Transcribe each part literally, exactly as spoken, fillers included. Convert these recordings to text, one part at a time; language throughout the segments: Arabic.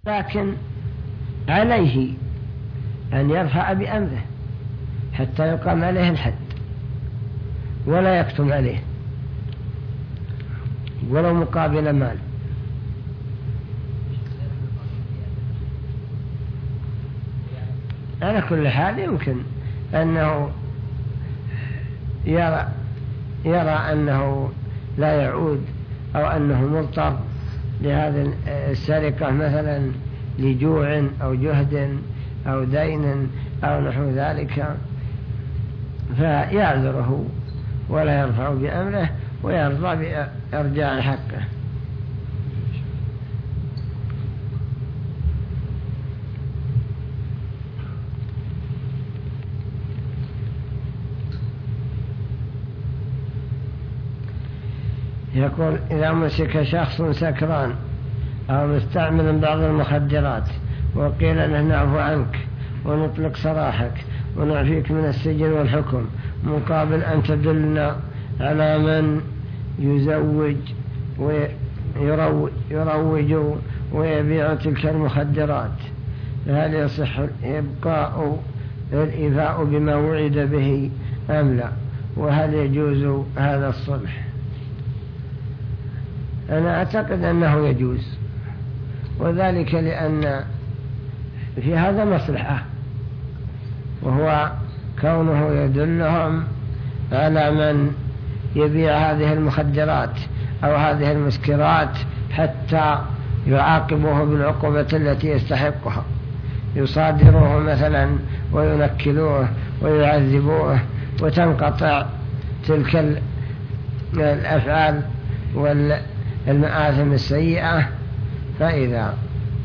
لكن عليه أن يرفع بأمره حتى يقام عليه الحد ولا يكتم عليه ولو مقابل مال. على كل حال يمكن أنه يرى, يرى أنه لا يعود أو أنه مضطر لهذه السرقة مثلا لجوع أو جهد أو دين أو نحو ذلك، فيعذره ولا يرفع بأمره ويرضى بإرجاع حقه. يقول إذا مسك شخص سكران أو مستعمل بعض المخدرات وقيل له نعفو عنك ونطلق سراحك ونعفيك من السجن والحكم مقابل أن تدلنا على من يزوج ويروج ويبيع تلك المخدرات، فهل يصح إبقاء الإيفاء بما وعد به أم لا؟ وهل يجوز هذا الصلح؟ أنا أعتقد أنه يجوز، وذلك لأن في هذا مصلحة، وهو كونه يدلهم على من يبيع هذه المخدرات أو هذه المسكرات حتى يعاقبوه بالعقوبة التي يستحقها، يصادروه مثلا وينكلوه ويعذبوه وتنقطع تلك الأفعال والمآثم السيئة. فإذا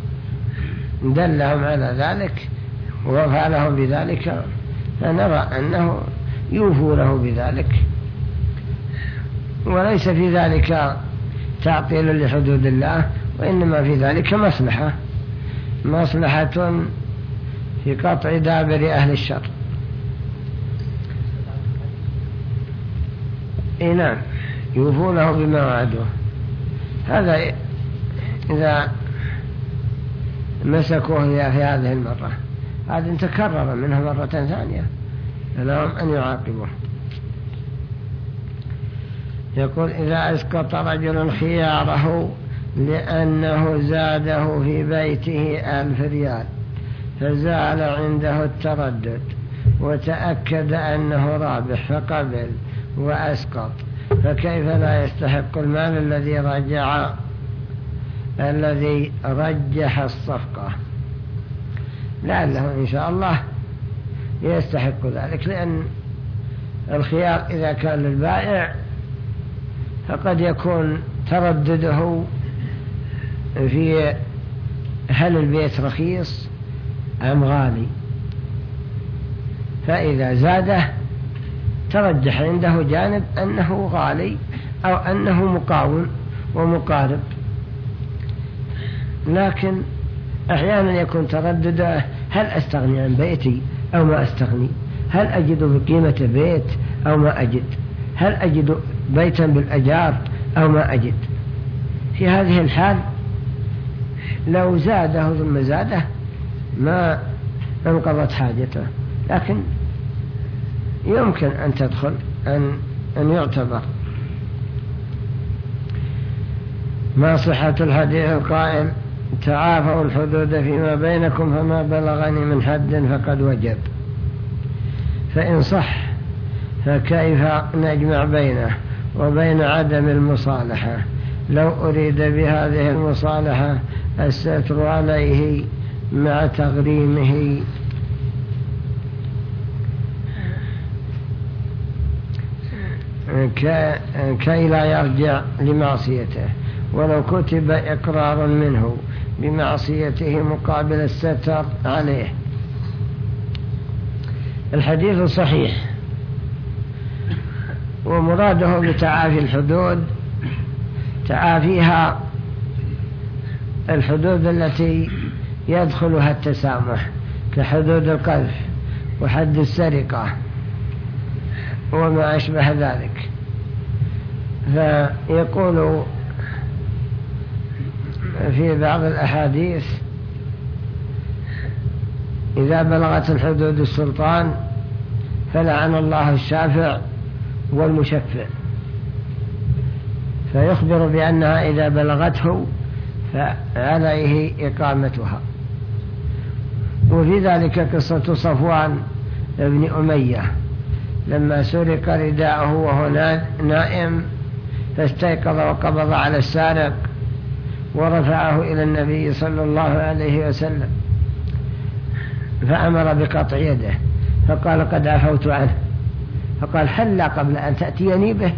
دلهم على ذلك وفعلهم بذلك فنرى أنه يوفوا له بذلك، وليس في ذلك تعطيل لحدود الله، وإنما في ذلك مصلحة مصلحة في قطع دابر أهل الشر. إيه نعم، يوفوا له بما وعدوه. هذا إذا مسكوه في هذه المرة، هذا تكرر منه مرة ثانية لهم أن يعاقبوه. يقول إذا أسقط رجل خياره لأنه زاده في بيته ألف ريال فزال عنده التردد وتأكد أنه رابح فقبل وأسقط، فكيف لا يستحق المال الذي رجع الذي رجح الصفقة؟ لعله إن شاء الله يستحق ذلك، لأن الخيار إذا كان للبائع فقد يكون تردده في هل البيت رخيص أم غالي، فإذا زاده ترجح عنده جانب أنه غالي أو أنه مقاوم ومقارب. لكن أحيانا يكون تردده هل أستغني عن بيتي أو ما أستغني، هل أجد بقيمة بيت أو ما أجد، هل أجد بيتا بالأجار أو ما أجد. في هذه الحال لو زاده ثم زاده ما انقضت حاجته، لكن يمكن أن تدخل أن, أن يعتبر. ما صحة الحديث القائل تعافوا الحدود فيما بينكم فما بلغني من حد فقد وجب؟ فإن صح فكيف نجمع بينه وبين عدم المصالحة لو أريد بهذه المصالحة الستر عليه مع تغريمه؟ كي لا يرجع لمعصيته ولو كتب إقرار منه بمعصيته مقابل الستر عليه. الحديث صحيح، ومراده بتعافي الحدود تعافيها الحدود التي يدخلها التسامح كحدود القذف وحد السرقة وما أشبه ذلك. فيقول في بعض الأحاديث إذا بلغت الحدود السلطان فلعن الله الشافع والمشفع، فيخبر بأنها إذا بلغته فعليه إقامتها. وفي ذلك قصة صفوان بن أمية لما سرق رداءه وهو نائم، فاستيقظ وقبض على السارق ورفعه إلى النبي صلى الله عليه وسلم، فأمر بقطع يده، فقال قد عفوت عنه، فقال هلا قبل أن تأتيني به.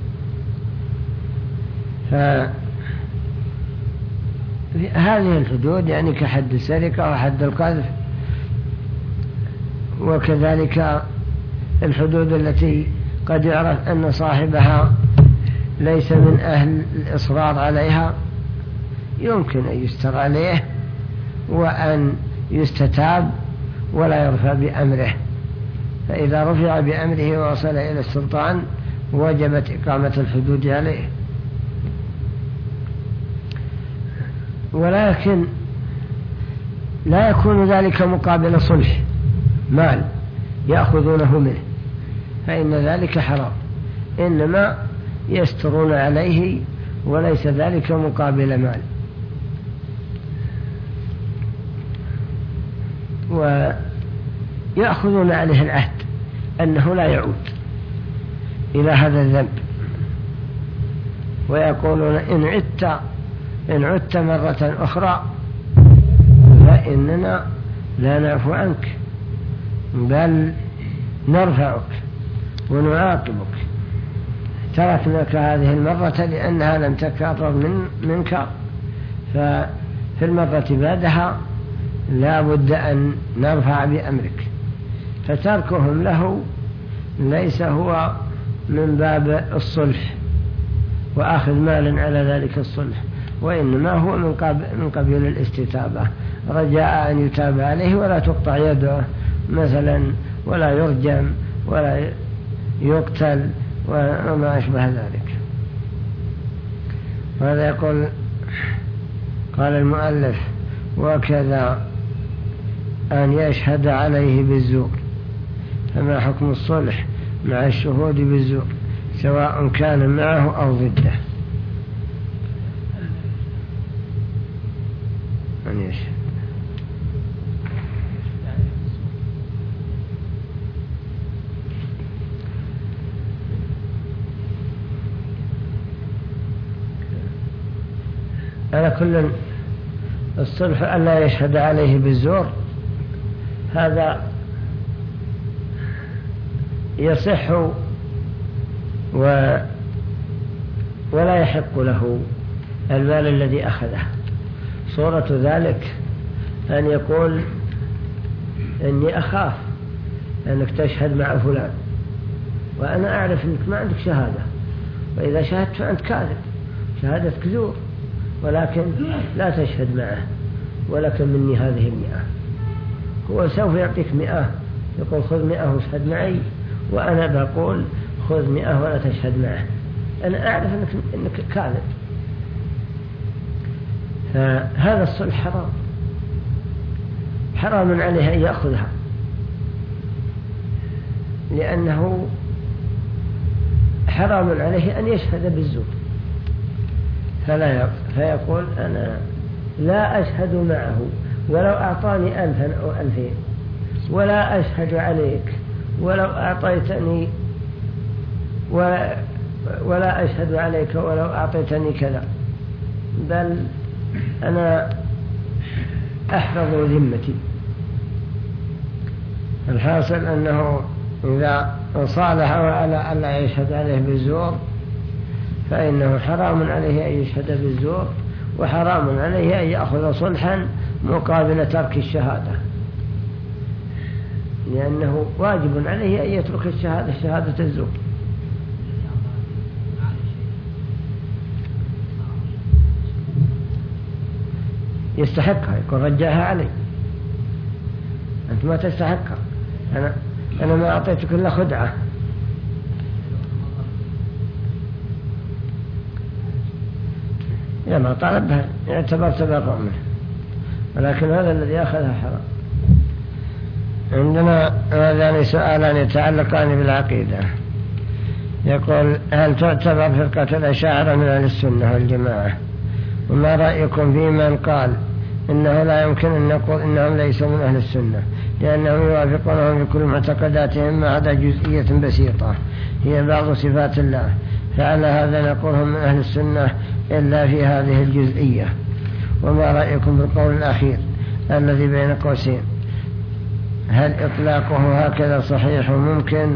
فهذه الحدود يعني كحد السرقة وحد القذف، وكذلك الحدود التي قد يعرف أن صاحبها ليس من أهل الإصرار عليها يمكن أن يستر عليه وأن يستتاب ولا يرفع بأمره، فإذا رفع بأمره ووصل إلى السلطان وجبت إقامة الحدود عليه. ولكن لا يكون ذلك مقابل صلح مال يأخذونه منه، فإن ذلك حرام، إنما يسترون عليه وليس ذلك مقابل مال. ويأخذون عليه العهد أنه لا يعود إلى هذا الذنب، ويقولون إن عدت إن عدت مرة أخرى فإننا لا نعفو عنك بل نرفعك ونعاقبك، تركناك هذه المرة لأنها لم تكرر من منك، ففي المرة بعدها لا بد أن نرفع بأمرك. فتركهم له ليس هو من باب الصلح وأخذ مالا على ذلك الصلح، وإنما هو من قبيل الاستتابة، رجاء أن يتاب عليه ولا تقطع يده مثلا ولا يرجم ولا يقتل وما أشبه ذلك. وهذا يقول قال المؤلف وكذا أن يشهد عليه بالزور، فما حكم الصلح مع الشهود بالزور سواء كان معه أو ضده؟ أن يشهد على كل الصلح ألا يشهد عليه بالزور، هذا يصح و ولا يحق له المال الذي أخذه. صورة ذلك أن يقول إني أخاف أنك تشهد مع فلان وأنا أعرف أنك ما عندك شهادة، وإذا شهدت فأنت كاذب، شهادتك زور، ولكن لا تشهد معه ولكن مني هذه المئة. هو سوف يعطيك مئة، يقول خذ مئة واشهد معي، وأنا بقول خذ مئة ولا تشهد معه، أنا أعرف أنك, إنك كاذب. فهذا الصلح حرام، حرام عليه أن يأخذها، لأنه حرام عليه أن يشهد بالزور، فلا فيقول أنا لا أشهد معه ولو أعطاني ألفا أو ألفين، ولا أشهد عليك ولو أعطيتني ولا أشهد عليك ولو أعطيتني كذا، بل أنا أحفظ ذمتي. الحاصل أنه إذا صالحه على أن لا يشهد عليه بالزور فإنه حرام عليه أن يشهد بالزور، وحرام عليه أن يأخذ صلحا مقابل ترك الشهادة، لأنه واجب عليه أن يترك الشهادة شهادة الزور. يستحقها، يكون رجعها علي، أنت ما تستحقها، أنا, أنا ما أعطيتك إلا خدعة. إذا ما طلبها يعتبر تبرع منه، ولكن هذا الذي أخذها حرام. عندنا هذان سؤالان يتعلقان بالعقيدة. يقول: هل تعتبر فرقة الأشاعرة من أهل السنة والجماعة؟ وما رأيكم في من قال إنه لا يمكن أن نقول إنهم ليسوا من أهل السنة لأنهم يوافقونهم في كل معتقداتهم ما عدا جزئية بسيطة هي بعض صفات الله، فعلى هذا نقولهم من أهل السنة إلا في هذه الجزئية. وما رأيكم بالقول الأخير الذي بين قوسين؟ هل إطلاقه هكذا صحيح وممكن؟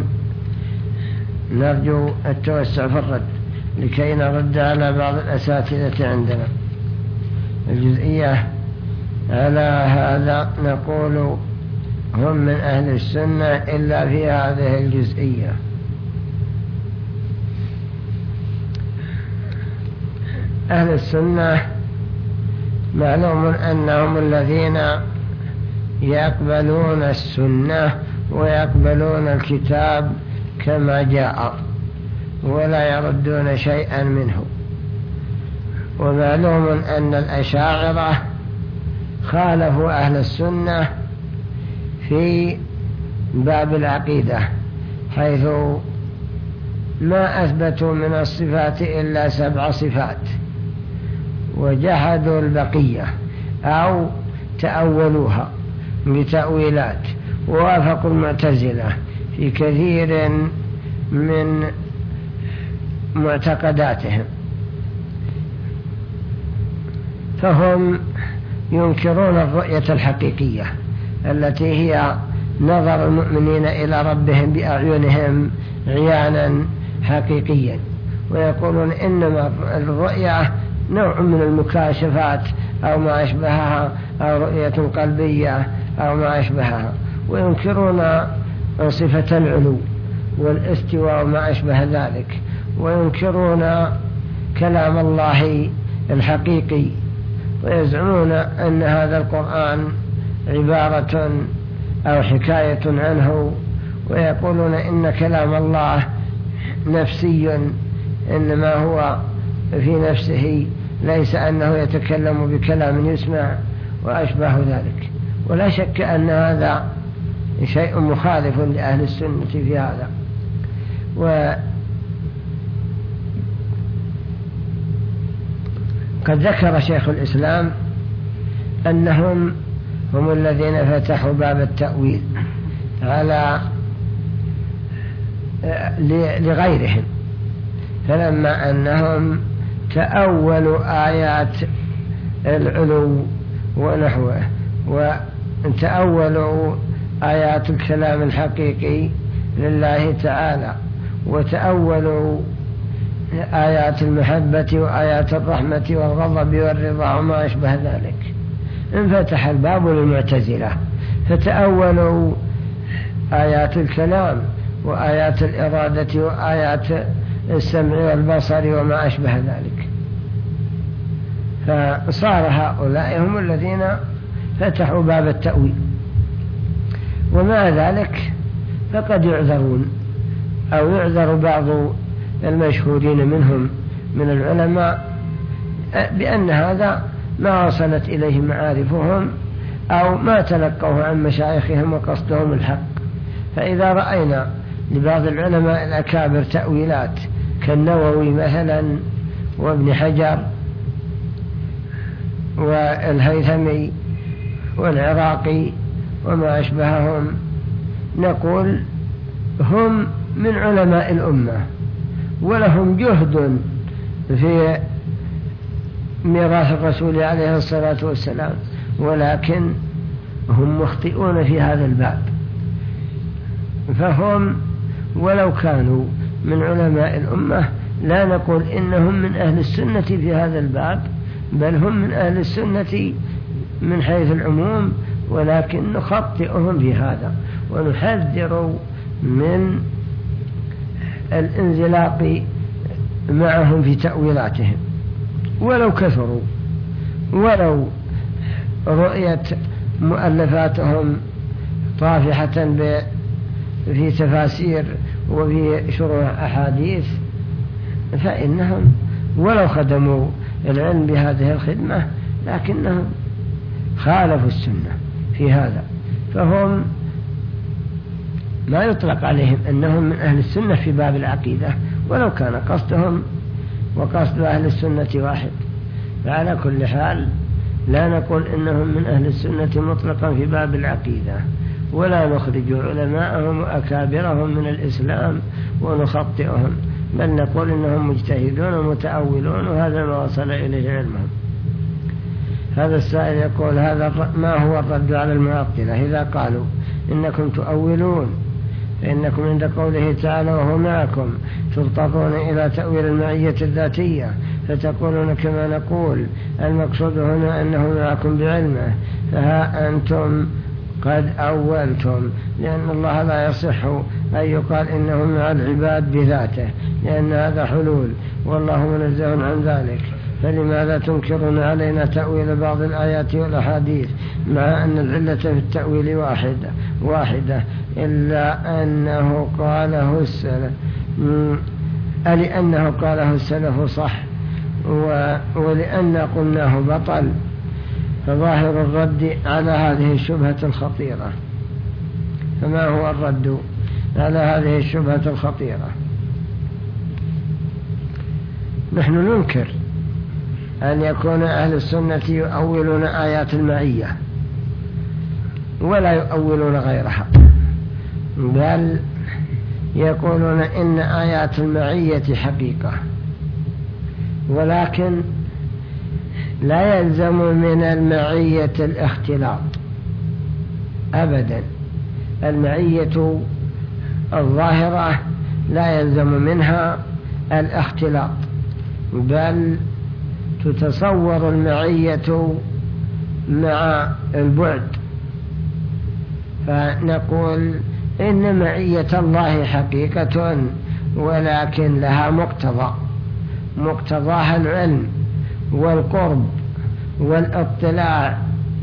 نرجو التوسع في الرد لكي نرد على بعض الأساتذة عندنا. الجزئية على هذا نقول هم من أهل السنة إلا في هذه الجزئية. أهل السنة معلوم أنهم الذين يقبلون السنة ويقبلون الكتاب كما جاء ولا يردون شيئا منه. ومعلوم أن الأشاعرة خالفوا أهل السنة في باب العقيدة، حيث ما أثبتوا من الصفات إلا سبع صفات وجحدوا البقية أو تأولوها بتأويلات، ووافقوا المعتزلة في كثير من معتقداتهم. فهم ينكرون الرؤية الحقيقية التي هي نظر المؤمنين إلى ربهم بأعينهم عيانا حقيقيا، ويقولون إنما الرؤية نوع من المكاشفات أو ما أشبهها أو رؤية قلبية أو ما أشبهها، وينكرون صفة العلو والاستواء وما أشبه ذلك، وينكرون كلام الله الحقيقي، ويزعمون أن هذا القرآن عبارة أو حكاية عنه، ويقولون إن كلام الله نفسي إنما هو في نفسه، ليس أنه يتكلم بكلام يسمع وأشبه ذلك. ولا شك أن هذا شيء مخالف لأهل السنة في هذا. وقد ذكر شيخ الإسلام أنهم هم الذين فتحوا باب التأويل على لغيرهم، فلما أنهم تأولوا آيات العلو ونحوه، وتأولوا آيات الكلام الحقيقي لله تعالى، وتأولوا آيات المحبة وآيات الرحمة والغضب والرضا وما أشبه ذلك، انفتح الباب للمعتزلة فتأولوا آيات الكلام وآيات الإرادة وآيات السمع والبصر وما أشبه ذلك. فصار هؤلاء هم الذين فتحوا باب التأويل، ومع ذلك فقد يعذرون أو يعذر بعض المشهورين منهم من العلماء بأن هذا ما وصلت إليه معارفهم أو ما تلقوه عن مشايخهم وقصدهم الحق. فإذا رأينا لبعض العلماء الأكابر تأويلات كالنووي مثلا وابن حجر والهيثمي والعراقي وما أشبههم، نقول هم من علماء الأمة ولهم جهد في ميراث الرسول عليه الصلاة والسلام، ولكن هم مخطئون في هذا الباب. فهم ولو كانوا من علماء الأمة لا نقول إنهم من أهل السنة في هذا الباب، بل هم من أهل السنة من حيث العموم، ولكن نخطئهم في هذا ونحذر من الانزلاق معهم في تأويلاتهم ولو كثروا، ولو رؤية مؤلفاتهم طافحة في تفاسير وفي شروح أحاديث، فإنهم ولو خدموا العلم بهذه الخدمة لكنهم خالفوا السنة في هذا. فهم ما يطلق عليهم أنهم من أهل السنة في باب العقيدة، ولو كان قصدهم وقصد أهل السنة واحد. فعلى كل حال لا نقول إنهم من أهل السنة مطلقا في باب العقيدة، ولا نخرج علماءهم وأكابرهم من الإسلام ونخطئهم، بل نقول إنهم مجتهدون ومتأولون، وهذا ما وصل إليه علمهم. هذا السائل يقول: هذا ما هو الرد على المعطلة إذا قالوا إنكم تؤولون، فإنكم عند قوله تعالى وهو معكم تضطرون إلى تأويل المعية الذاتية، فتقولون كما نقول المقصود هنا أنه معكم بعلمه، فها أنتم قد أولتم، لأن الله لا يصح أن يقال إنه مع العباد بذاته، لأن هذا حلول والله منزه عن ذلك. فلماذا تنكرون علينا تأويل بعض الآيات والأحاديث مع أن العلة في التأويل واحدة واحدة إلا أنه قاله السلف، لأنه قاله السلف صح ولأن قلناه بطل. فظاهر الرد على هذه الشبهة الخطيرة. فما هو الرد على هذه الشبهة الخطيرة؟ نحن ننكر أن يكون أهل السنة يؤولون آيات المعية ولا يؤولون غيرها، بل يقولون إن آيات المعية حقيقة، ولكن لا يلزم من المعية الاختلاط أبدا. المعية الظاهرة لا يلزم منها الاختلاط، بل تتصور المعية مع البعد. فنقول إن معية الله حقيقة، ولكن لها مقتضى، مقتضاها العلم والقرب والاطلاع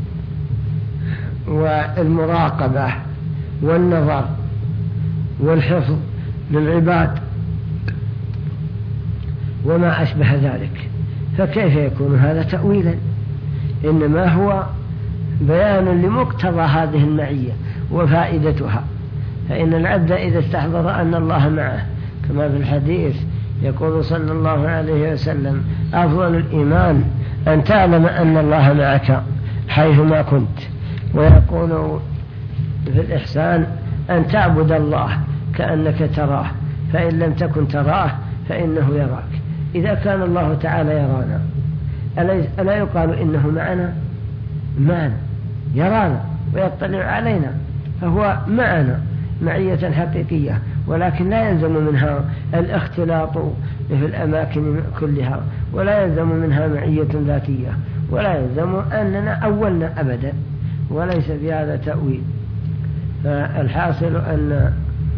والمراقبة والنظر والحفظ للعباد وما أشبه ذلك. فكيف يكون هذا تأويلا؟ إنما هو بيان لمقتضى هذه المعية وفائدتها. فإن العبد إذا استحضر أن الله معه، كما في الحديث يقول صلى الله عليه وسلم: أفضل الإيمان أن تعلم أن الله معك حيثما كنت. ويقول في الإحسان أن تعبد الله كأنك تراه، فإن لم تكن تراه فإنه يراك. إذا كان الله تعالى يرانا ألا يقال إنه معنا؟ معنا، يرانا ويطلع علينا، فهو معنا معية حقيقية، ولكن لا يلزم منها الاختلاط في الأماكن كلها، ولا يلزم منها معية ذاتية، ولا يلزم أننا أولنا أبدا، وليس في هذا تأويل. فالحاصل أن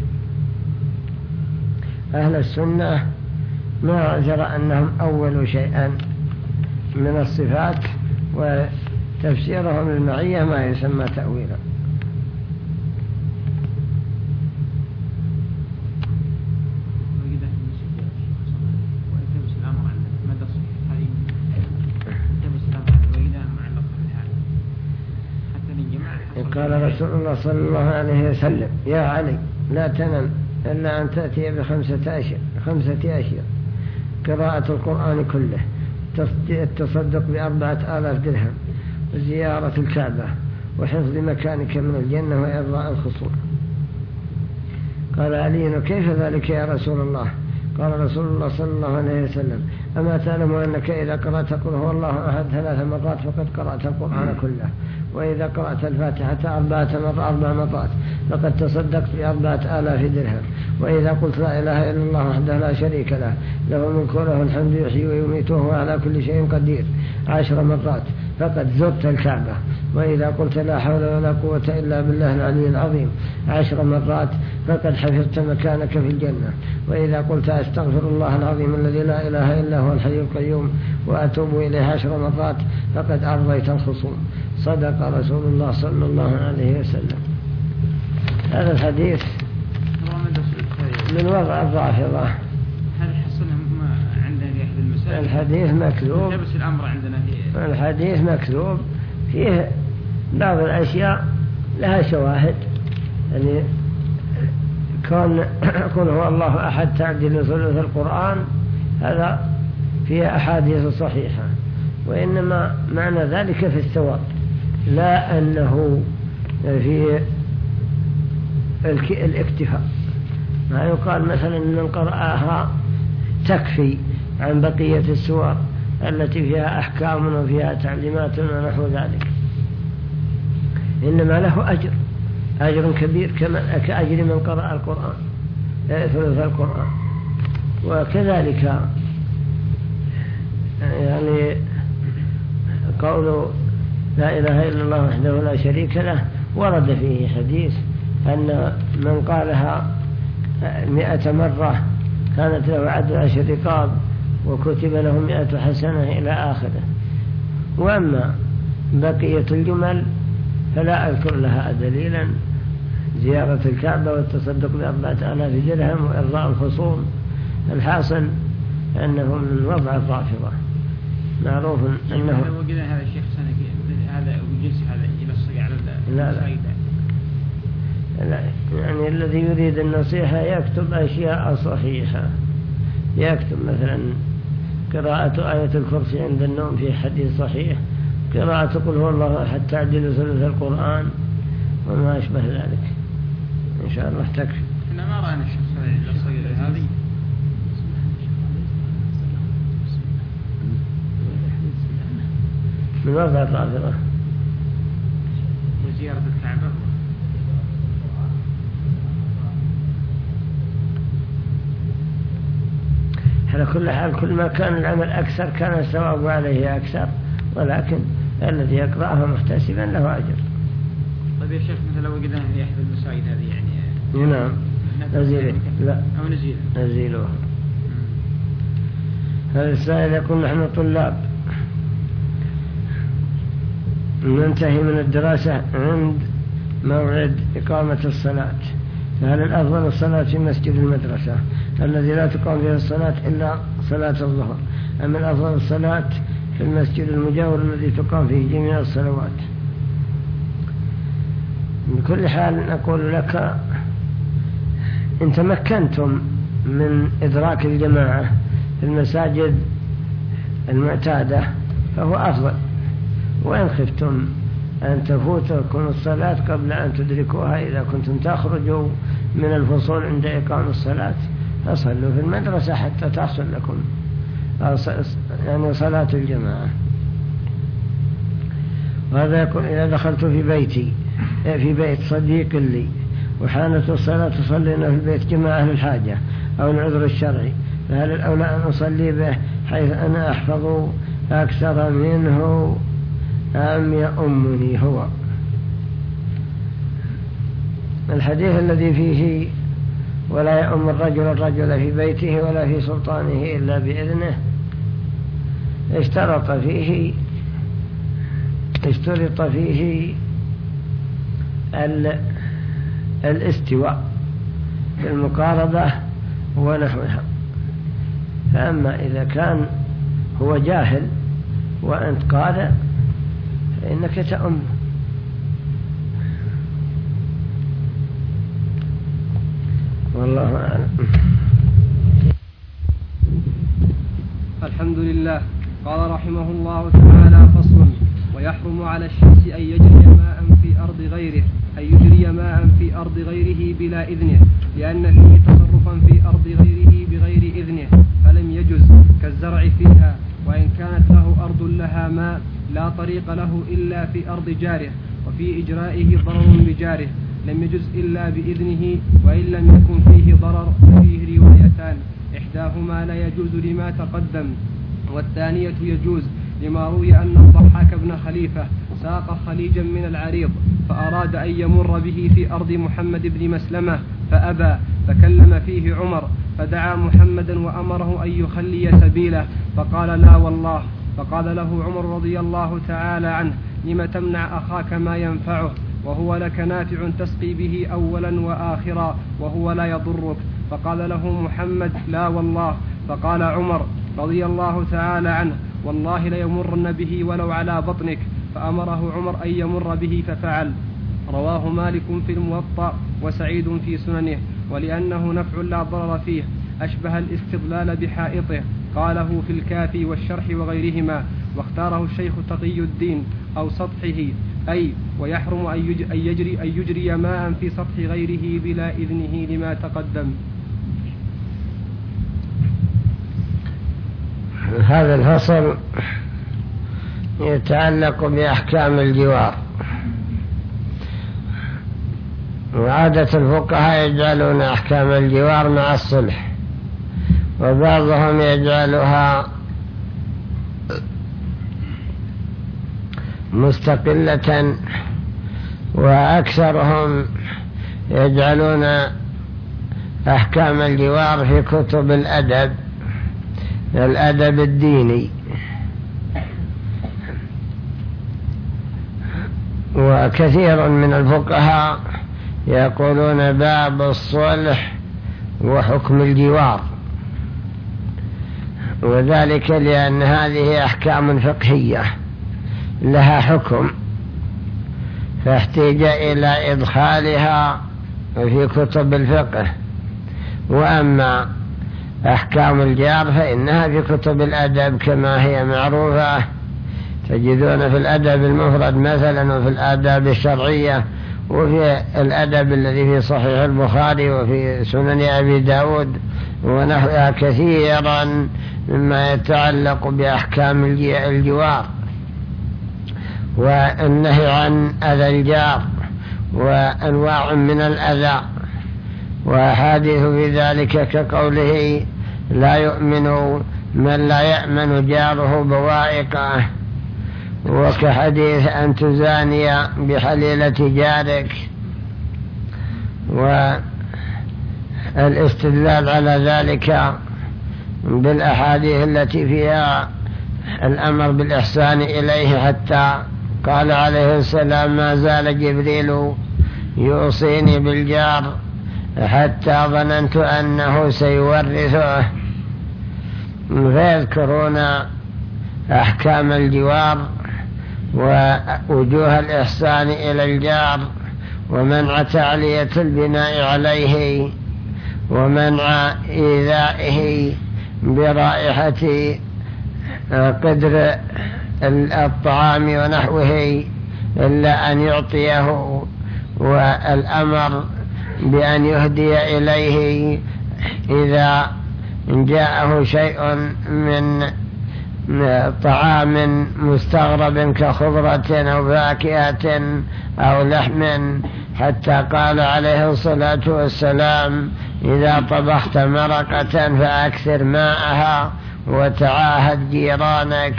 أهل السنة ما جرى أنهم أولوا شيئا من الصفات، وتفسيرهم للمعية ما يسمى تأويلا. قال رسول الله صلى الله عليه وسلم: يا علي لا تنم إلا أن تأتي بخمسة أشياء خمسة أشياء: قراءة القرآن كله، التصدق بأربعة آلاف درهم، وزيارة الكعبة، وحفظ مكانك من الجنة، وإرضاء الخصوم. قال علي: كيف ذلك يا رسول الله؟ قال رسول الله صلى الله عليه وسلم: أما تعلم أنك إذا قرأت قل هو الله أحد ثلاث مرات فقد قرأت القرآن كله، وإذا قرأت الفاتحة أربعة مرات أربع مرات فقد تصدقت بأربعة آلاف درهم، وإذا قلت لا إله إلا الله وحده لا شريك له له الملك وله الحمد يحيي ويميت وهو على كل شيء قدير عشر مرات فقد زرت الكعبة، وإذا قلت لا حول ولا قوة إلا بالله العلي العظيم عشر مرات فقد حفظت مكانك في الجنة، وإذا قلت أستغفر الله العظيم الذي لا إله إلا هو الحي القيوم وأتوب إليه عشر مرات فقد أرضيت الخصوم. صدق رسول الله صلى الله عليه وسلم. هذا الحديث من وضع الرافضة. هذا حصلهم عندنا في أحد المسائل. الحديث مكذوب. بس الأمر عندنا فيه. الحديث مكذوب فيه بعض الأشياء لها شواهد، يعني كون قل هو الله أحد تعدل ثلث القرآن هذا فيها أحاديث صحيحة، وإنما معنى ذلك في الثواب، لا أنه في الاكتفاء. ما يقال مثلا من قرأها تكفي عن بقية السور التي فيها أحكام وفيها تعليمات ونحو ذلك، إنما له أجر أجر كبير كأجر من قرأ القرآن ثلث القرآن. وكذلك يعني قول لا إله إلا الله وحده لا شريك له ورد فيه حديث أن من قالها مئة مرة كانت له عدل عشر رقاب وكتب له مئة حسنة إلى آخره. وأما بقية الجمل فلا أذكر لها دليلا، زيارة الكعبة والتصدق بأربعة آلاف درهم وإرضاء الخصوم. الحاصل أنه من وضع الرافضة معروف أنه لو وجدنا هذا الشيخ هذا وجنس هذا يلصق على لا لا. لا يعني الذي يريد النصيحة يكتب أشياء صحيحة، يكتب مثلا قراءة آية الكرسي عند النوم في حديث صحيح، قراءة قل هو الله أحد تعدل ثلث القرآن وما أشبه ذلك، إن شاء الله تكفي. أنا ما رأينا الشخص يلصق هذه من وضع الرافضة وزيارة الكعبة. على كل حال كل ما كان العمل أكثر كان الثواب عليه أكثر، ولكن الذي يقرأها محتسبا له أجر. طيب يا شيخ مثلا لو وجدنا في أحد المساجد هذه يعني نعم نزيله لا أو نزيله نزيله. هذا السائل يقول نحن طلاب ننتهي من الدراسة عند موعد إقامة الصلاة، فهل الأفضل الصلاة في مسجد المدرسة الذي لا تقام فيه الصلاة إلا صلاة الظهر، أم الأفضل الصلاة في المسجد المجاور الذي تقام فيه جميع الصلوات؟ بكل حال نقول لك إن تمكنتم من إدراك الجماعة في المساجد المعتادة فهو أفضل، وإن خفتم أن تفوتكم الصلاة قبل أن تدركوها إذا كنتم تخرجوا من الفصول عند إقام الصلاة فصلوا في المدرسة حتى تحصل لكم يعني صلاة الجماعة. وهذا يقول إذا دخلت في بيتي في بيت صديق لي وحانت الصلاة تصلينا في البيت جماعة للحاجة أو العذر الشرعي، فهل الأولى أن أصلي به حيث أنا أحفظ أكثر منه أم يأمني هو؟ الحديث الذي فيه ولا يأم الرجل الرجل في بيته ولا في سلطانه إلا بإذنه اشترط فيه اشترط فيه الاستواء في المقاربة ونحوها. فأما إذا كان هو جاهل وأنت قارئ فإنك تأم. والله أعلم. الحمد لله. قال رحمه الله تعالى: فصل: ويحرم على الشخص أن يجري ماء في أرض غيره أن يجري ماء في أرض غيره بلا إذنه، لأن فيه تصرفا في أرض غيره بغير إذنه فلم يجز كالزرع فيها، وإن كانت له أرض لها ماء لا طريق له إلا في أرض جاره وفي إجرائه ضرر بجاره لم يجز إلا بإذنه، وإن لم يكن فيه ضرر فيه روايتان: إحداهما لا يجوز لما تقدم، والثانية يجوز لما روي أن الضحاك بن خليفة ساق خليجا من العريض فأراد أن يمر به في أرض محمد بن مسلمة فأبى، فكلم فيه عمر فدعا محمدا وأمره أن يخلي سبيله فقال: لا والله. فقال له عمر رضي الله تعالى عنه: لم تمنع أخاك ما ينفعه وهو لك نافع تسقي به أولا وآخرا وهو لا يضرك؟ فقال له محمد: لا والله. فقال عمر رضي الله تعالى عنه: والله ليمرن به ولو على بطنك. فأمره عمر أن يمر به ففعل. رواه مالك في الموطأ وسعيد في سننه. ولأنه نفع لا ضرر فيه أشبه الاستظلال بحائطه، قاله في الكافي والشرح وغيرهما، واختاره الشيخ تقي الدين، أو سطحه، أي ويحرم أن يجري, أن يجري ماء في سطح غيره بلا إذنه لما تقدم. هذا الفصل يتعلق بأحكام الجوار. وعادة الفقهاء يجعلون أحكام الجوار مع الصلح، وبعضهم يجعلها مستقلة، وأكثرهم يجعلون أحكام الجوار في كتب الأدب الأدب الديني. وكثير من الفقهاء يقولون باب الصلح وحكم الجوار، وذلك لأن هذه أحكام فقهية لها حكم، فاحتاج إلى إدخالها في كتب الفقه. وأما أحكام الجار فإنها في كتب الأدب كما هي معروفة، تجدون في الأدب المفرد مثلا، وفي الآداب الشرعية، وفي الأدب الذي في صحيح البخاري وفي سنن أبي داود ونحوها كثيرا مما يتعلق بأحكام الجوار والنهي عن أذى الجار وأنواع من الأذى، وأحاديث في ذلك كقوله لا يؤمن من لا يأمن جاره بوائقه، وكحديث أن تزاني بحليلة جارك. والاستدلال على ذلك بالأحاديث التي فيها الأمر بالإحسان إليه، حتى قال عليه السلام ما زال جبريل يوصيني بالجار حتى ظننت أنه سيورثه. فيذكرون أحكام الجوار ووجوه الإحسان إلى الجار، ومنع تعلية البناء عليه، ومنع إيذائه برائحة قدر الطعام ونحوه إلا أن يعطيه، والأمر بأن يهدي إليه إذا جاءه شيء من طعام مستغرب كخضرة أو فاكهة أو لحم، حتى قال عليه الصلاة والسلام إذا طبخت مرقة فأكثر ماءها وتعاهد جيرانك.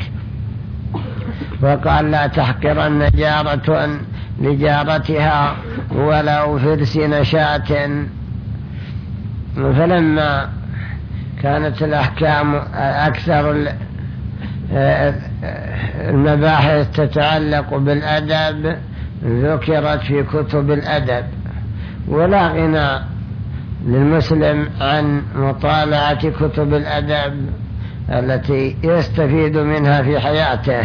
وقال لا تحقرن جارة لجارتها ولو فرس نشاة. فلما كانت الأحكام أكثر المباحث تتعلق بالأدب ذكرت في كتب الأدب، ولا غنى للمسلم عن مطالعة كتب الأدب التي يستفيد منها في حياته.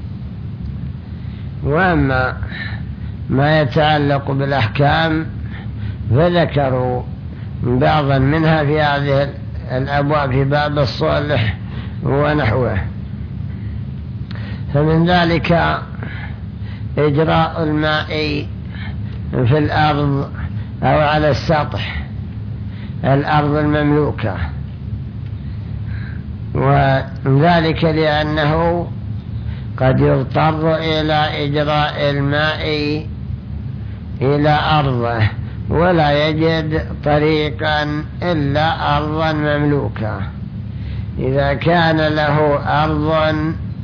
وأما ما يتعلق بالأحكام فذكروا بعضا منها في هذه الأبواب في باب الصلح ونحوه. فمن ذلك إجراء الماء في الأرض أو على السطح، الأرض المملوكة، وذلك لأنه قد يضطر إلى إجراء الماء إلى أرضه ولا يجد طريقا إلا أرضا مملوكة. إذا كان له أرض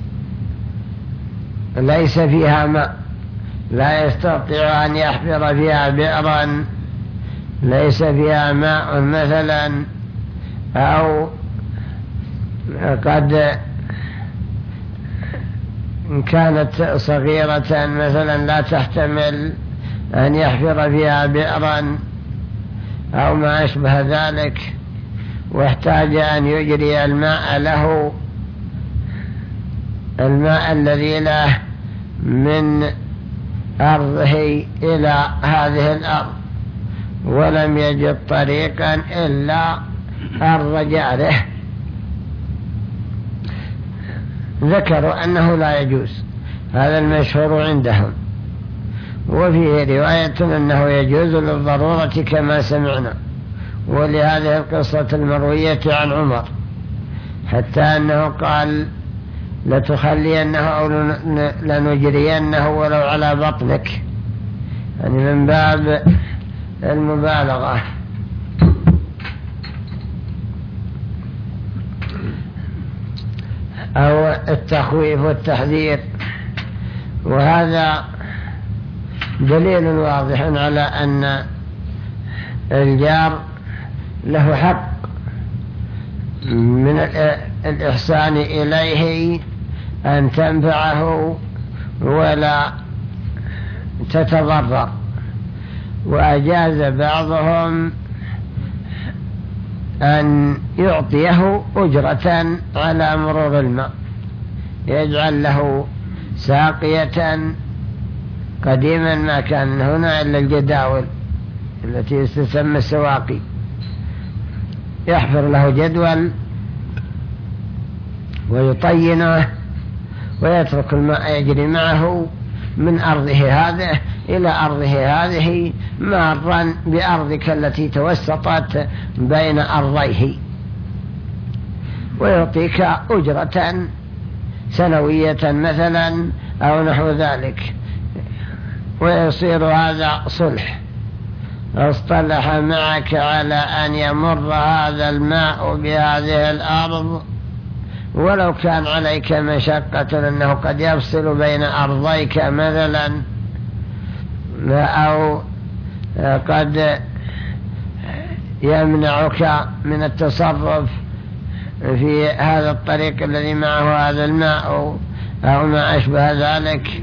ليس فيها ماء، لا يستطيع أن يحفر فيها بئرا ليس فيها ماء مثلا، أو قد كانت صغيرة مثلا لا تحتمل أن يحفر فيها بئرا أو ما أشبه ذلك، واحتاج أن يجري الماء له، الماء الذي له من أرضه إلى هذه الأرض، ولم يجد طريقا إلا أرض جاره ذكروا أنه لا يجوز، هذا المشهور عندهم. وفيه رواية أنه يجوز للضرورة كما سمعنا، ولهذه القصة المروية عن عمر حتى أنه قال لتخلينه أو لنجرينه ولو على بطنك، يعني من باب المبالغة. أو التخويف والتحذير. وهذا دليل واضح على أن الجار له حق من الإحسان إليه أن تنفعه ولا تتضرر. وأجاز بعضهم أن يعطيه أجرة على مرور الماء، يجعل له ساقية. قديما ما كان هنا إلا الجداول التي تسمى السواقي، يحفر له جدول ويطينه ويترك الماء يجري معه من أرضه هذه إلى أرضه هذه، مارا بأرضك التي توسطت بين أرضيه، ويعطيك أجرة سنوية مثلا أو نحو ذلك، ويصير هذا صلح. اصطلح معك على أن يمر هذا الماء بهذه الأرض، ولو كان عليك مشقة أنه قد يفصل بين أرضيك مثلا، أو قد يمنعك من التصرف في هذا الطريق الذي معه هذا الماء أو ما أشبه ذلك،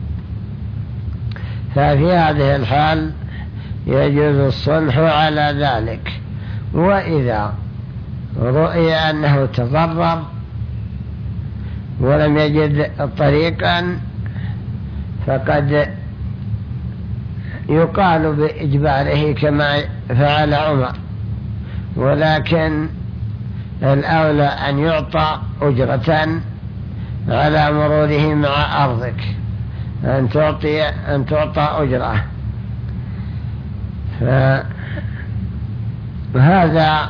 ففي هذه الحال يجوز الصلح على ذلك. وإذا رؤي أنه تضرر ولم يجد طريقا فقد يقال بإجباره كما فعل عمر، ولكن الأولى أن يعطى أجرة على مروره مع أرضك، أن تعطي أن تعطى أجرة. فهذا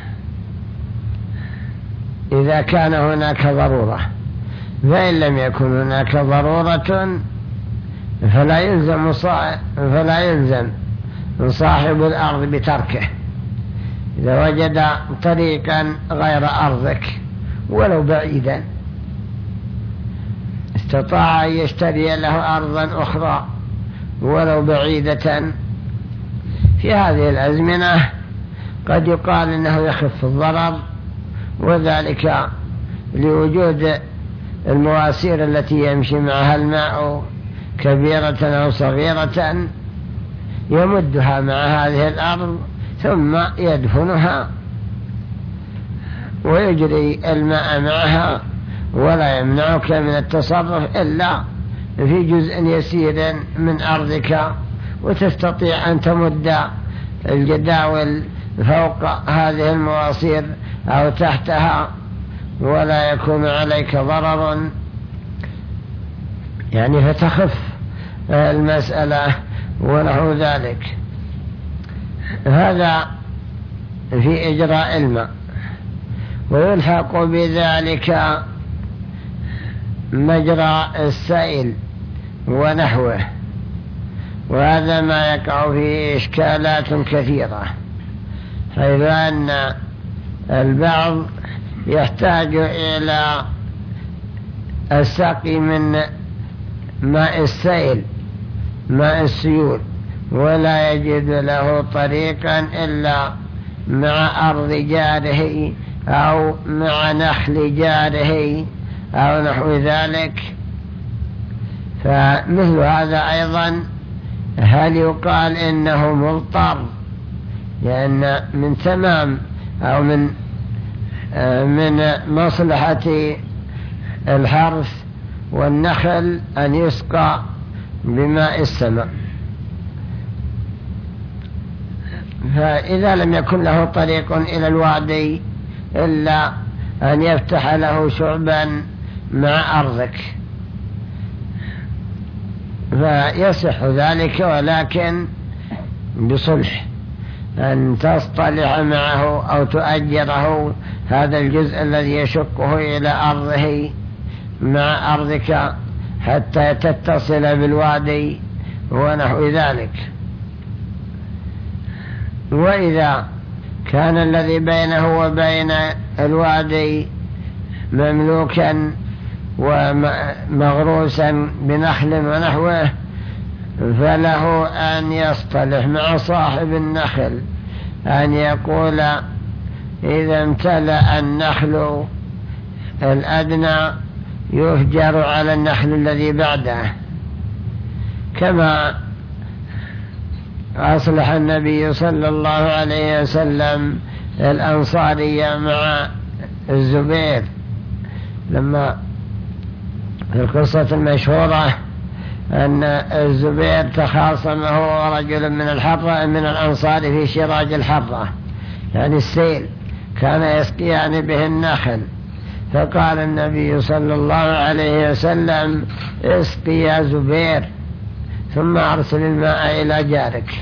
إذا كان هناك ضرورة، فإن لم يكن هناك ضرورة فلا يلزم فلا يلزم صاحب الأرض بتركه. إذا وجد طريقا غير أرضك ولو بعيدا استطاع أن يشتري له أرضا أخرى ولو بعيدة، في هذه الأزمنة قد يقال إنه يخف الضرر، وذلك لوجود المواسير التي يمشي معها الماء كبيرة أو صغيرة يمدها مع هذه الأرض ثم يدفنها ويجري الماء معها، ولا يمنعك من التصرف إلا في جزء يسير من أرضك، وتستطيع أن تمد الجداول فوق هذه المواسير أو تحتها ولا يكون عليك ضرر، يعني فتخف المسألة ونحو ذلك. هذا في إجراء الماء. ويلحق بذلك مجرى السائل ونحوه، وهذا ما يقع فيه إشكالات كثيرة، حيث أن البعض يحتاج إلى السقي من ماء السيل ماء السيول، ولا يجد له طريقا إلا مع أرض جاره أو مع نخل جاره أو نحو ذلك. فمثل هذا أيضا هل يقال إنه مضطر؟ لأن من تمام أو من من مصلحة الحرث والنخل أن يسقى بماء السماء. فإذا لم يكن له طريق إلى الوادي إلا أن يفتح له شعبا مع أرضك فيصح ذلك، ولكن بصلح، أن تصطلح معه أو تؤجره هذا الجزء الذي يشقه إلى أرضه مع أرضك حتى تتصل بالوادي ونحو ذلك. وإذا كان الذي بينه وبين الوادي مملوكا ومغروسا بنخل ونحوه فله أن يصطلح مع صاحب النخل أن يقول إذا امتلأ النخل الأدنى يهجر على النخل الذي بعده، كما أصلح النبي صلى الله عليه وسلم الأنصارية مع الزبير لما في القصة المشهورة أن الزبير تخاصمه رجل من الحرة من الأنصار في شراج الحرة، يعني السيل كان يسقيان به النخل، فقال النبي صلى الله عليه وسلم اسقي يا زبير ثم أرسل الماء إلى جارك.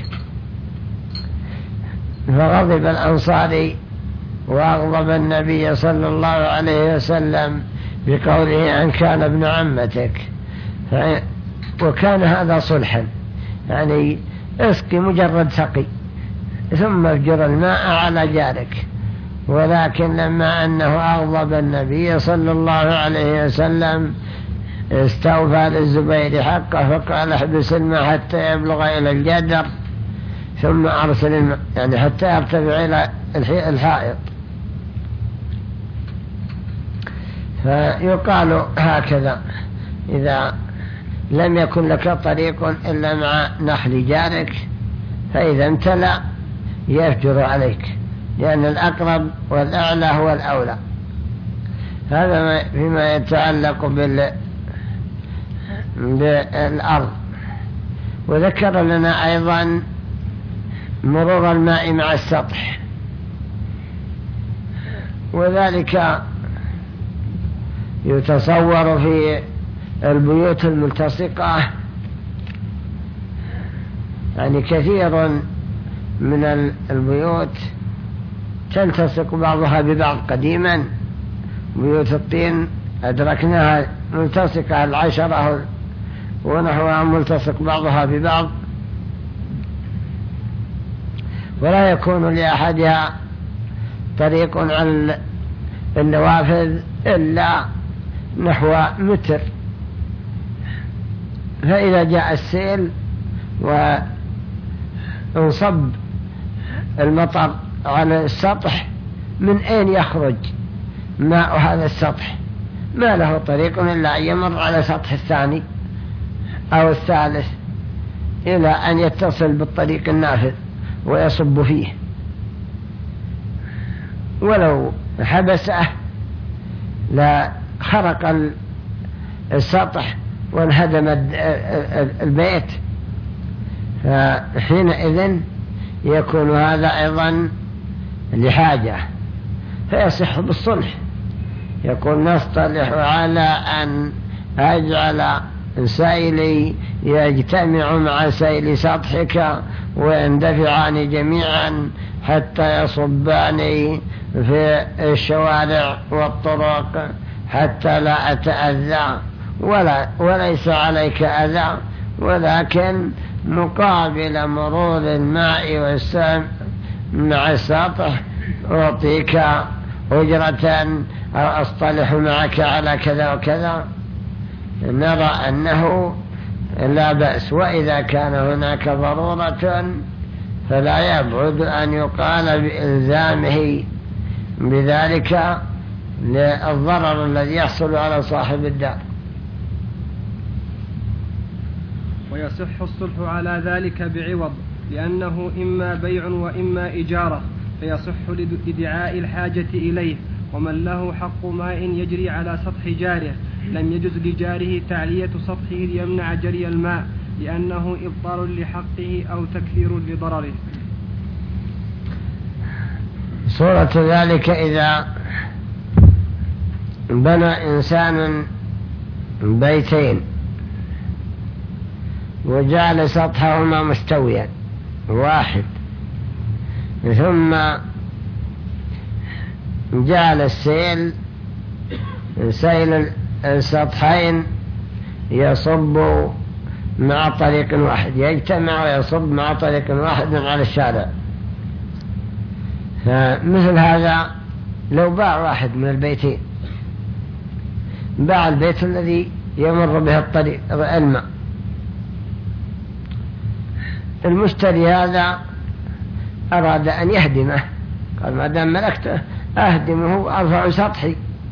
فغضب الأنصاري وأغضب النبي صلى الله عليه وسلم بقوله أن كان ابن عمتك، وكان هذا صلحا، يعني اسقي مجرد سقي ثم افجر الماء على جارك. ولكن لما أنه أغضب النبي صلى الله عليه وسلم استوفى للزبير حقه فقال احبس الماء حتى يبلغ إلى الجدر ثم أرسل الماء، يعني حتى يرتفع إلى الحائط. فيقال هكذا إذا لم يكن لك طريق إلا مع نخل جارك فإذا امتلأ يفجر عليك، لأن الأقرب والأعلى هو الأولى. هذا فيما يتعلق بال... بالأرض. وذكر لنا أيضا مرور الماء مع السطح، وذلك يتصور في البيوت الملتصقة، يعني كثير من البيوت تلتصق بعضها ببعض. قديما بيوت الطين أدركناها ملتصقة العشرة ونحوها ملتصق بعضها ببعض، ولا يكون لأحدها طريق على النوافذ إلا نحو متر. فإذا جاء السيل وانصب المطر على السطح من أين يخرج ماء هذا السطح؟ ما له طريق إلا أن يمر على سطح الثاني أو الثالث إلى أن يتصل بالطريق النافذ ويصب فيه. ولو حبسه لا خرق السطح وانهدم البيت، فحينئذ يكون هذا أيضا لحاجة فيصح بالصلح. يكون نصطلح على أن أجعل سيلي يجتمع مع سيل سطحك ويندفعان جميعا حتى يصبان في الشوارع والطرق حتى لا أتأذى، ولا وليس عليك أذى، ولكن مقابل مرور الماء والسام مع السطح أعطيك أجرة أو أصطلح معك على كذا وكذا. نرى أنه لا بأس. وإذا كان هناك ضرورة فلا يبعد أن يقال بإلزامه بذلك للضرر الذي يحصل على صاحب الدار. ويصح الصلح على ذلك بعوض، لأنه إما بيع وإما إجارة، فيصح لدعاء الحاجة إليه. ومن له حق ماء يجري على سطح جاره لم يجز لجاره تعلية سطحه ليمنع جري الماء، لأنه إبطال لحقه أو تكثير لضرره. صورة ذلك إذا بنى إنسان بيتين وجعل سطحهما مستويا واحد، ثم جعل السيل سيل السطحين يصب مع طريق واحد، يجتمع ويصب مع طريق واحد على الشارع. فمثل هذا لو باع واحد من البيتين، باع البيت الذي يمر به الطريق الماء، المشتري هذا أراد أن يهدمه، قال ما دام ملكته أهدمه وأرفع سطحي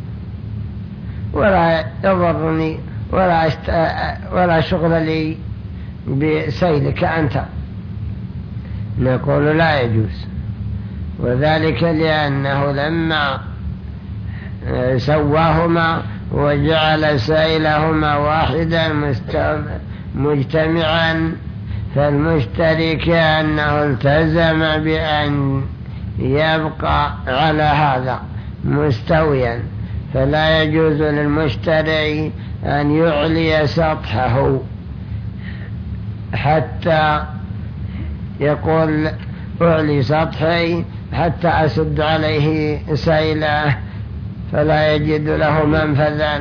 ولا يضرني ولا, أشت... ولا شغل لي بسيلك أنت. نقول لا يجوز، وذلك لأنه لما سواهما وجعل سيلهما واحدا مجتمعا فالمشتري كأنه التزم بأن يبقى على هذا مستويا، فلا يجوز للمشتري أن يعلي سطحه حتى يقول أعلي سطحي حتى أسد عليه سيله، فلا يجد له منفذا.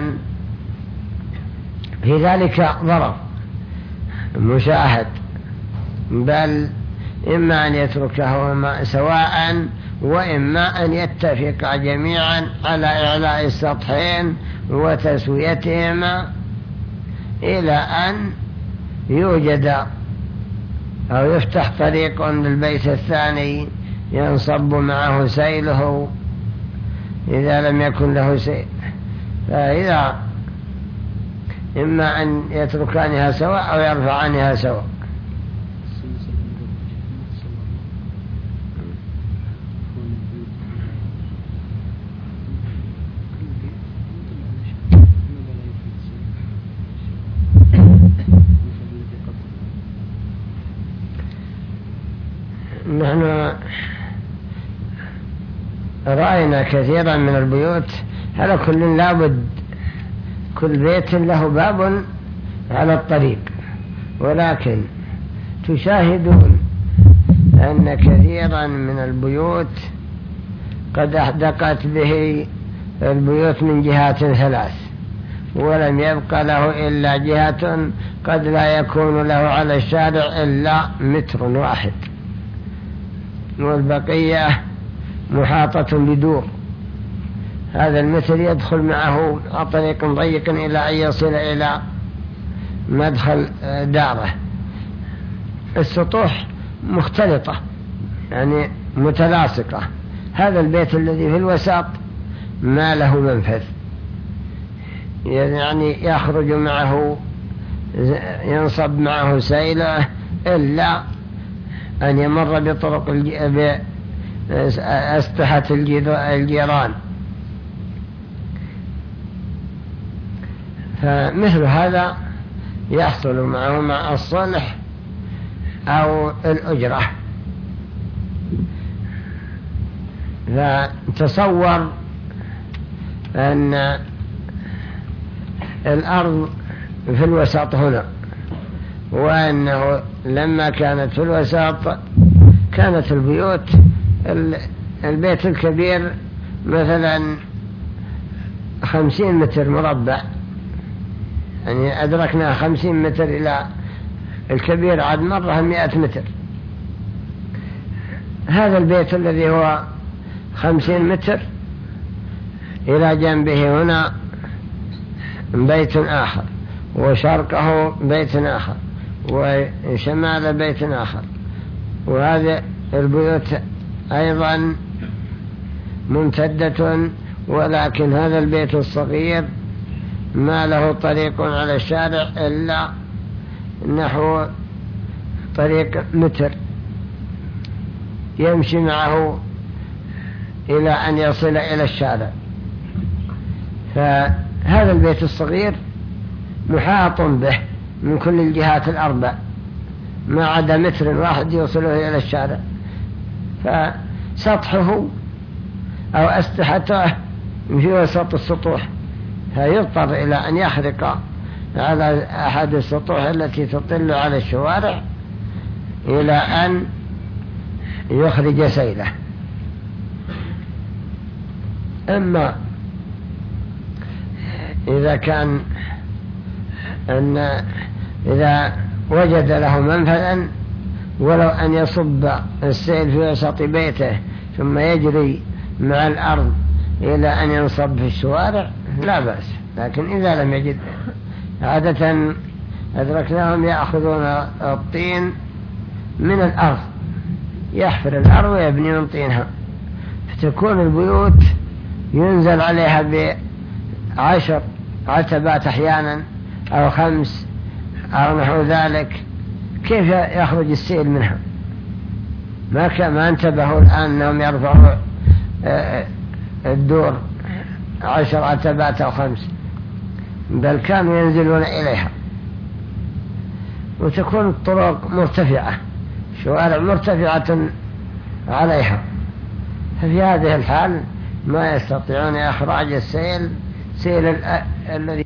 في ذلك ضرر مشاهد، بل إما أن يتركهما سواء وإما أن يتفق جميعا على إعلاء السطحين وتسويتهما إلى أن يوجد أو يفتح طريق للبيت الثاني ينصب معه سيله إذا لم يكن له سيل. فإذا إما أن يتركانها سواء أو يرفعانها سواء. نحن رأينا كثيرا من البيوت على كل لابد كل بيت له باب على الطريق، ولكن تشاهدون أن كثيرا من البيوت قد أحدقت به البيوت من جهات ثلاث، ولم يبقى له إلا جهة قد لا يكون له على الشارع إلا متر واحد، والبقية محاطة بدور. هذا المتر يدخل معه طريق ضيق إلى أن يصل إلى مدخل داره. السطوح مختلطة يعني متلاصقة. هذا البيت الذي في الوسط ما له منفذ، يعني يخرج معه ينصب معه سيله إلا أن يمر بطرق أسطحة الجيران. فمثل هذا يحصل معه مع الصلح أو الأجرة. فتصور أن الأرض في الوسط هنا، وأنه لما كانت في الوسط كانت البيوت البيت الكبير مثلا خمسين متر مربع، يعني أدركنا خمسين متر إلى الكبير عاد مرة مئة متر. هذا البيت الذي هو خمسين متر إلى جنبه هنا بيت آخر، وشرقه بيت آخر، وشمال بيت آخر، وهذه البيوت أيضا ممتدة، ولكن هذا البيت الصغير ما له طريق على الشارع إلا نحو طريق متر يمشي معه إلى أن يصل إلى الشارع. فهذا البيت الصغير محاط به من كل الجهات الأربع ما عدا متر واحد يوصله إلى الشارع، فسطحه أو أسلحته في وسط السطوح، فيضطر إلى أن يخرق على أحد السطوح التي تطل على الشوارع إلى أن يخرج سيله. أما إذا كان أن إذا وجد له منفذا ولو أن يصب السيل في وسط بيته ثم يجري مع الأرض إلى أن ينصب في الشوارع لا بأس، لكن إذا لم يجد، عادة أدركناهم يأخذون الطين من الأرض، يحفر الأرض ويبني من طينها، فتكون البيوت ينزل عليها بعشر عتبات أحيانا أو خمس أو نحو ذلك، كيف يخرج السيل منها؟ ما كما انتبهوا الآن أنهم يرفعوا الدور عشر عتبات أو خمس، بل كانوا ينزلون إليها، وتكون الطرق مرتفعة، شوارع مرتفعة عليها، ففي هذه الحال ما يستطيعون إخراج السيل سيل الذي